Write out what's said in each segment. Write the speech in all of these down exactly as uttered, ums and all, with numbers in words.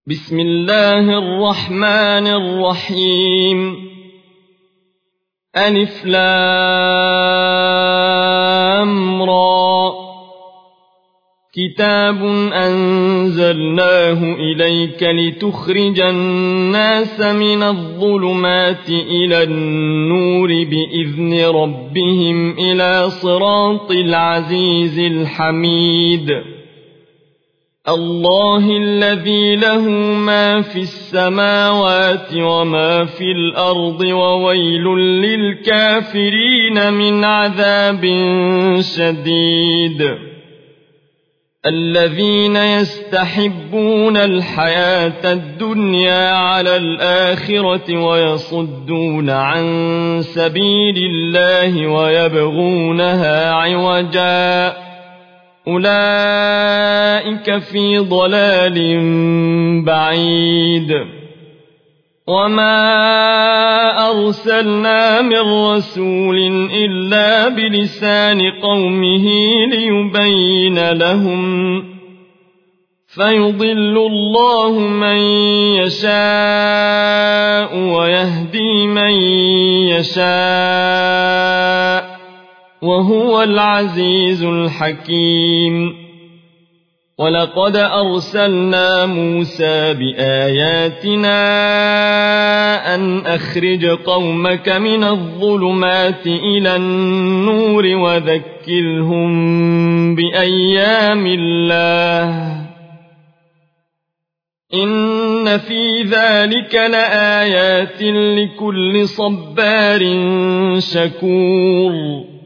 بسم الله الرحمن الرحيم ألف لام را كتاب أنزلناه إليك لتخرج الناس من الظلمات إلى النور بإذن ربهم إلى صراط العزيز الحميد الله الذي له ما في السماوات وما في الأرض وويل للكافرين من عذاب شديد الذين يستحبون الحياة الدنيا على الآخرة ويصدون عن سبيل الله ويبغونها عوجا أولئك في ضلال بعيد وما أرسلنا من رسول إلا بلسان قومه ليبين لهم فيضل الله من يشاء ويهدي من يشاء وهو العزيز الحكيم ولقد أرسلنا موسى بآياتنا أن أخرج قومك من الظلمات إلى النور وذكرهم بأيام الله إن في ذلك لآيات لكل صبار شكور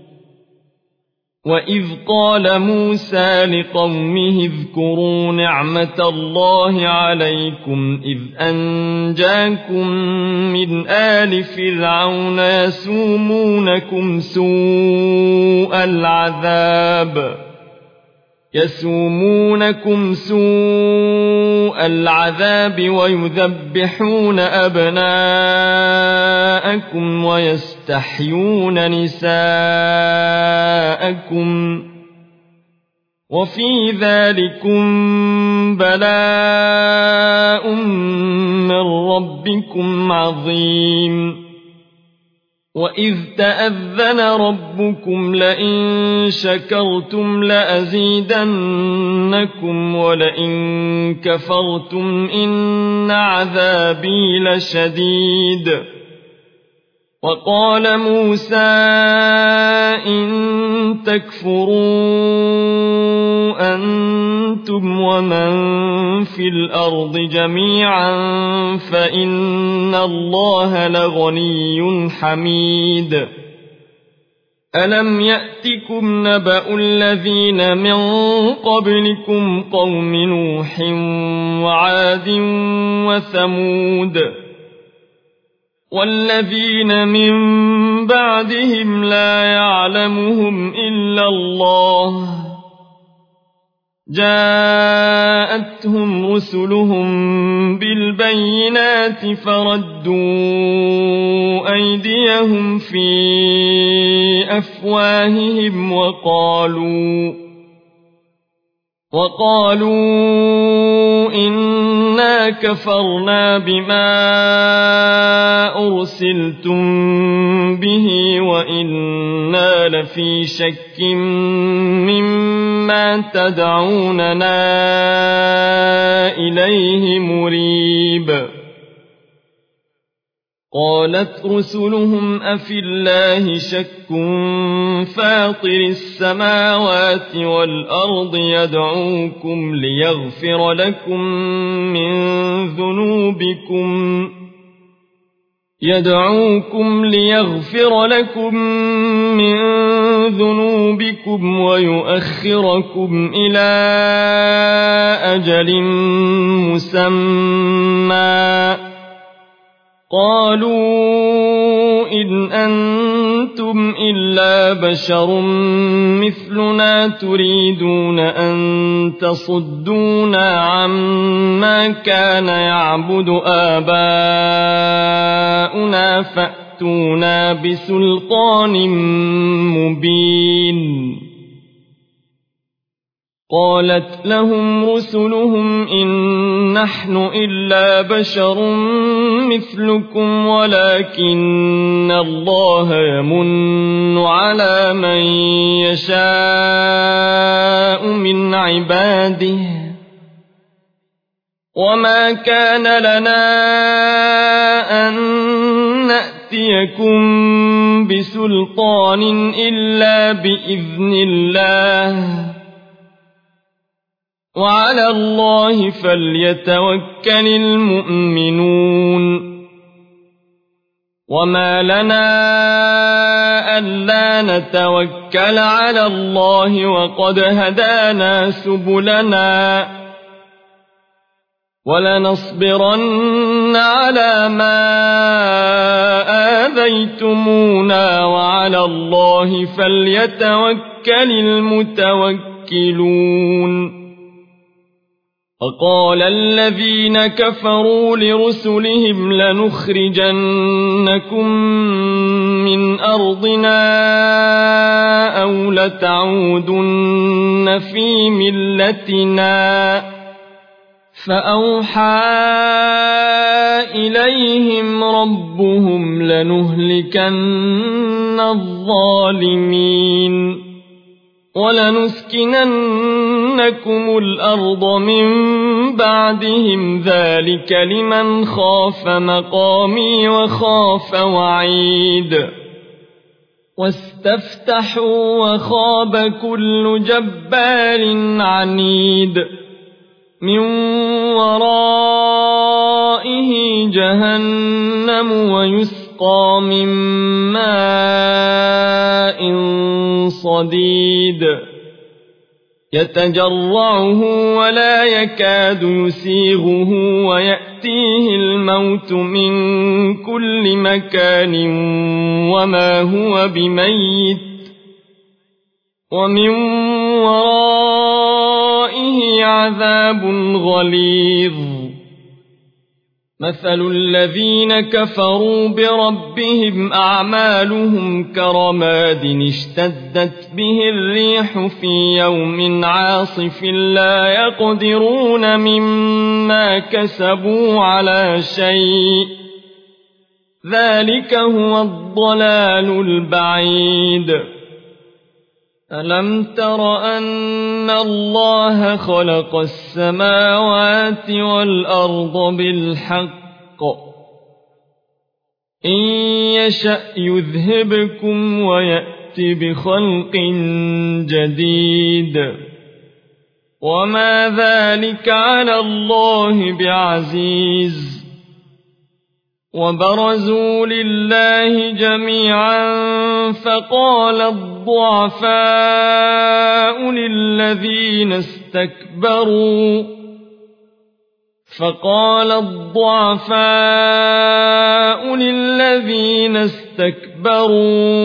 وإذ قال موسى لقومه اذكروا نعمة الله عليكم إذ أنجاكم من آل فرعون يسومونكم سوء العذاب يسومونكم سوء العذاب ويذبحون أبناءكم ويستحيون نساءكم وفي ذلكم بلاء من ربكم عظيم وإذ تأذن ربكم لئن شكرتم لأزيدنكم ولئن كفرتم إن عذابي لشديد وقال موسى إن تكفروا أنتم ومن في الأرض جميعا فإن الله لغني حميد ألم يأتكم نبأ الذين من قبلكم قوم نوح وعاد وثمود والذين من بعدهم لا يعلمهم إلا الله جاءتهم رسلهم بالبينات فردوا أيديهم في أفواههم وقالوا وقالوا إنا كفرنا بما أرسلتم به وإنا لفي شك مما تدعوننا إليه مريب قالت رسلهم أفي الله شك فاطر السماوات والأرض يدعوكم ليغفر لكم من ذنوبكم يدعوكم ليغفر لكم من ذنوبكم ويؤخركم إلى أجل مسمى قالوا إن أنتم إلا بشر مثلنا تريدون أن تصدونا عما كان يعبد آباؤنا فأتونا بسلطان مبين قالت لهم رسلهم إن نحن إلا بشر مثلكم ولكن الله يمن على من يشاء من عباده وما كان لنا أن نأتيكم بسلطان إلا بإذن الله وعلى الله فليتوكل المؤمنون وما لنا ألا نتوكل على الله وقد هدانا سبلنا ولنصبرن على ما آذيتمونا وعلى الله فليتوكل المتوكلون وقال الذين كفروا لرسلهم لنخرجنكم من أرضنا أو لتعودن في ملتنا فأوحى إليهم ربهم لنهلكن الظالمين ولنسكننكم الأرض من بعدهم ذلك لمن خاف مقامي وخاف وعيد واستفتحوا وخاب كل جبار عنيد من ورائه جهنم ويسقى من ماء صديد يتجرعه ولا يكاد يسيغه ويأتيه الموت من كل مكان وما هو بميت ومن ورائه عذاب غليظ مثل الذين كفروا بربهم أعمالهم كرماد اشتدت به الريح في يوم عاصف لا يقدرون مما كسبوا على شيء ذلك هو الضلال البعيد ألم تر أن الله خلق السماوات والأرض بالحق إن يشأ يذهبكم ويأت بخلق جديد وما ذلك على الله بعزيز وبرزوا لله جميعا فقال الضعفاء للذين استكبروا فقال الضعفاء للذين استكبروا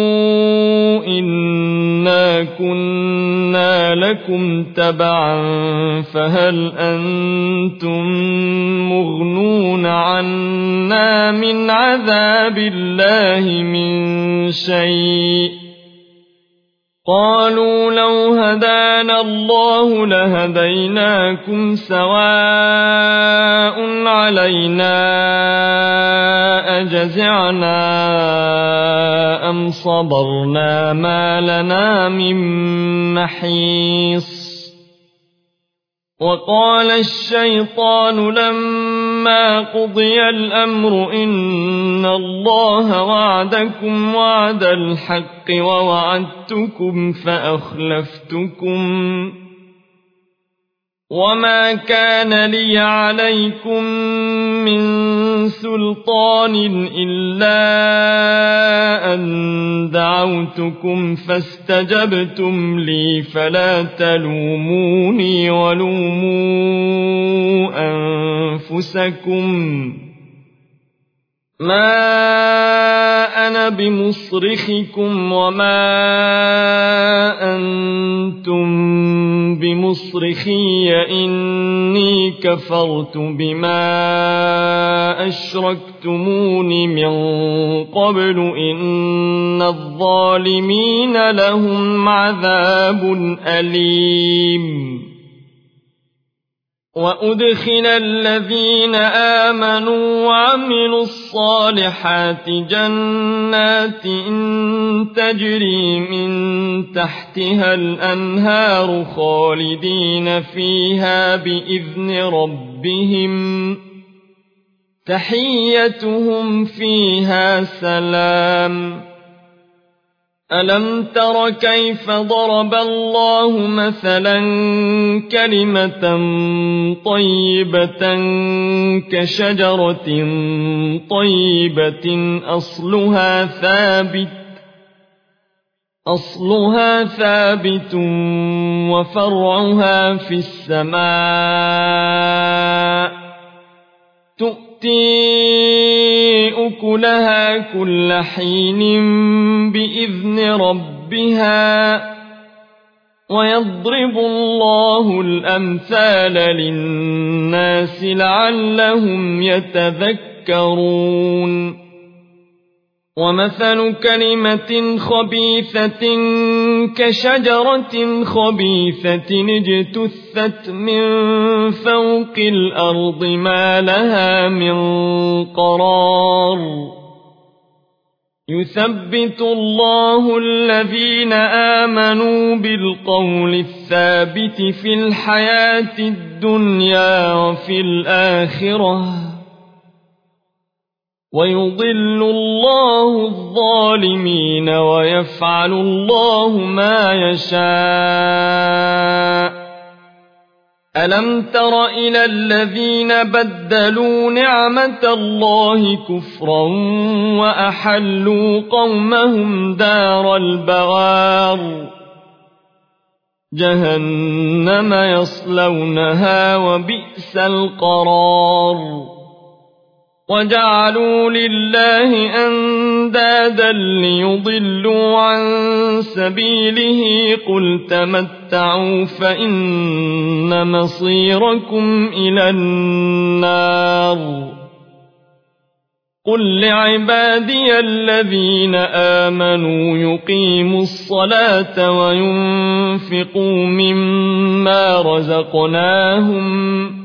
إنا كنا لكم تبعا فهل أنتم مغنون عنا من عذاب الله من شيء قالوا لو هدانا الله لهديناكم سواء علينا أجزعنا أم صبرنا ما لنا من محيص وقال الشيطان لما قضي الأمر إن الله وعدكم وعد الحق ووعدتكم فأخلفتكم وما كان لي عليكم من سلطان إلا أن دعوتكم فاستجبتم لي فلا تلوموني ولوموا أنفسكم ما أنا بمصرخكم وما أنتم بمصرخي إني كفرت بما أشركتمون من قبل إن الظالمين لهم عذاب أليم وأدخل الذين آمنوا وعملوا الصالحات جنات تجري من تحتها الأنهار خالدين فيها بإذن ربهم تحيتهم فيها سلام. ألم تر كيف ضرب الله مثلا كلمة طيبة كشجرة طيبة أصلها ثابت أصلها ثابت وفرعها في السماء تؤتي أكلها كل حين بإذن ربها ويضرب الله الأمثال للناس لعلهم يتذكرون. ومثل كلمة خبيثة كشجرة خبيثة اجتثت من فوق الأرض ما لها من قرار. يثبت الله الذين آمنوا بالقول الثابت في الحياة الدنيا وفي الآخرة ويضل الله الظالمين ويفعل الله ما يشاء. ألم تر إلى الذين بدلوا نعمة الله كفرا وأحلوا قومهم دار البوار جهنم يصلونها وبئس القرار. وجعلوا لله أندادا ليضلوا عن سبيله قل تمتعوا فإن مصيركم إلى النار. قل لعبادي الذين آمنوا يقيموا الصلاة وينفقوا مما رزقناهم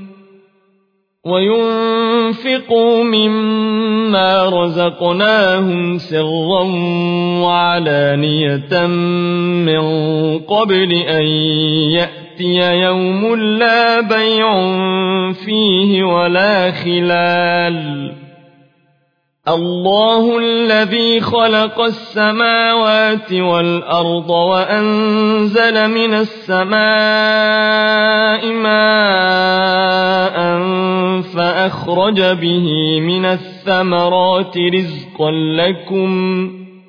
وينفقوا مما رزقناهم سرا وعلانية من قبل أن يأتي يوم لا بيع فيه ولا خلال. الله الذي خلق السماوات والأرض وأنزل من السماء ماء فأخرج به من الثمرات رزقا لكم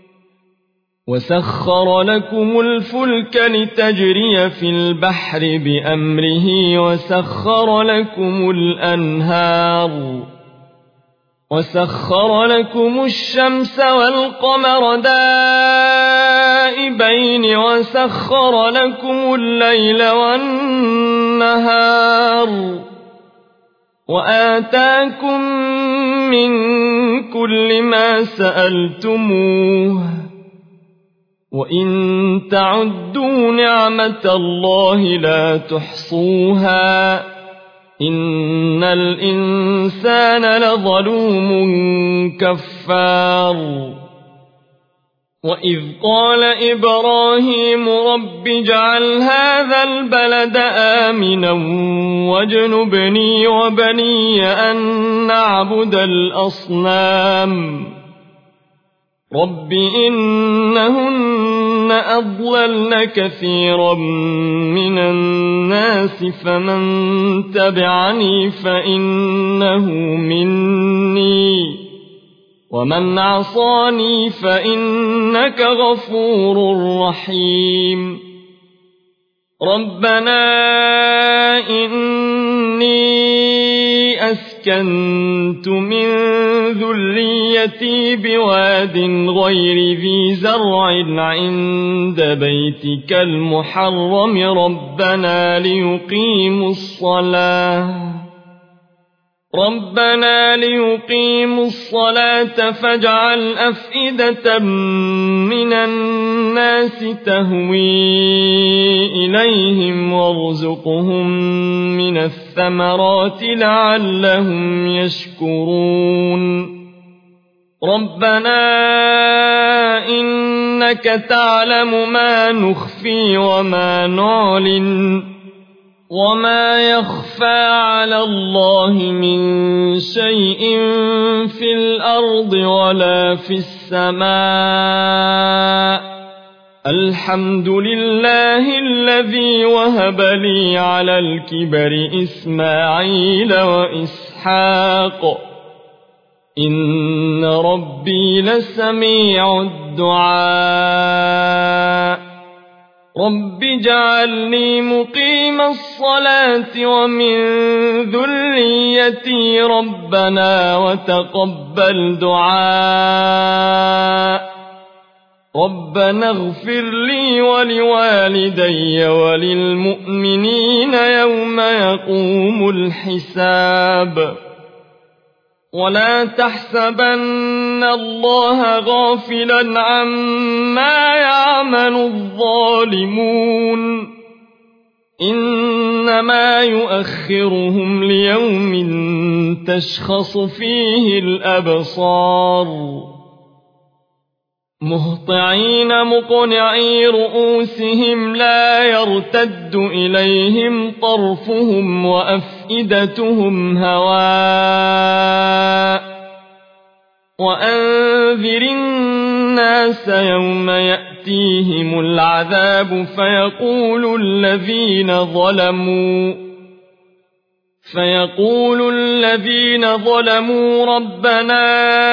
وسخر لكم الفلك لتجري في البحر بأمره وسخر لكم الأنهار وسخر لكم الشمس والقمر دائبين وسخر لكم الليل والنهار وآتاكم من كل ما سألتموه وإن تعدوا نعمة الله لا تحصوها إن الإنسان لظلوم كفار. وإذ قال إبراهيم رب اجعل هذا البلد آمنا واجنبني وبني أن نعبد الأصنام رب إنهن أضللن كثيرا من الناس فمن تبعني فإنه مني ومن عصاني فإنك غفور رحيم. ربنا إني أسكنت من ذريتي بواد غير ذي زرع عند بيتك المحرم ربنا ليقيموا الصلاة ربنا ليقيموا الصلاة فاجعل أفئدة من الناس تهوي إليهم وارزقهم من الثمرات لعلهم يشكرون ربنا إنك تعلم ما نخفي وما نعلن وما يخفى على الله من شيء في الأرض ولا في السماء الحمد لله الذي وهب لي على الكبر إسماعيل وإسحاق إن ربي لسميع الدعاء رب اجعلني مقيم الصلاة ومن ذريتي ربنا وتقبل دعاء ربنا اغفر لي ولوالدي وللمؤمنين يوم يقوم الحساب ولا تحسبن الله غافلا عما يعمل الظالمون إنما يؤخرهم ليوم تشخص فيه الأبصار مهطعين مقنعي رؤوسهم لا يرتد إليهم طرفهم وأفئدتهم هواء وأنذر الناس يوم يأتيهم العذاب فيقول الذين ظلموا فيقول الذين ظلموا ربنا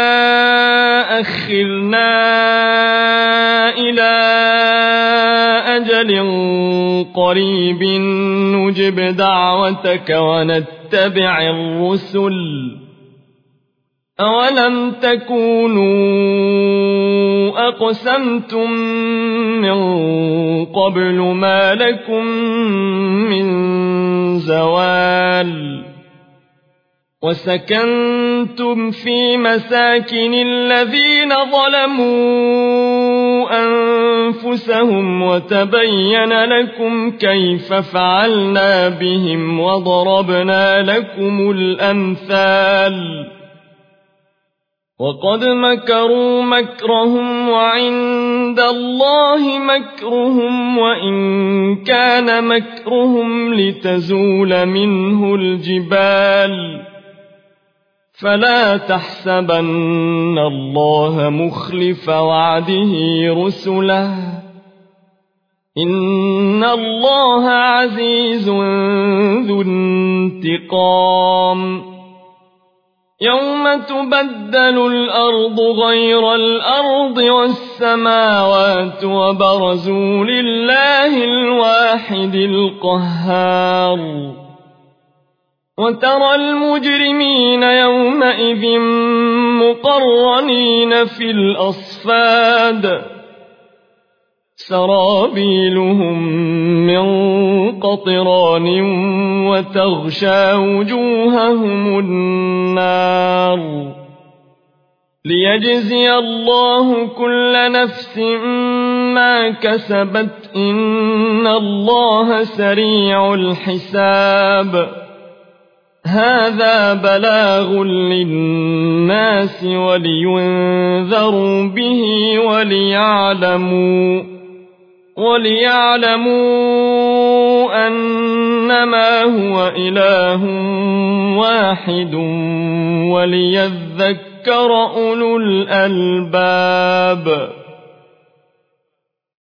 أخرنا إلى أجل قريب نجب دعوتك ونتبع الرسل أولم تكونوا أقسمتم من قبل ما لكم من زوال وسكنتم في مساكن الذين ظلموا أنفسهم وتبين لكم كيف فعلنا بهم وضربنا لكم الأمثال وقد مكروا مكرهم وعند الله مكرهم وإن كان مكرهم لتزول منه الجبال فلا تحسبن الله مخلف وعده رسله إن الله عزيز ذو انتقام يوم تبدل الأرض غير الأرض والسماوات وبرزوا لله الواحد القهار وترى المجرمين يومئذ مقرنين في الأصفاد سرابيلهم من قطران وتغشى وجوههم النار ليجزي الله كل نفس ما كسبت إن الله سريع الحساب هذا بلاغ للناس ولينذروا به وليعلموا وليعلموا أنما هو إله واحد وليذكر أولو الألباب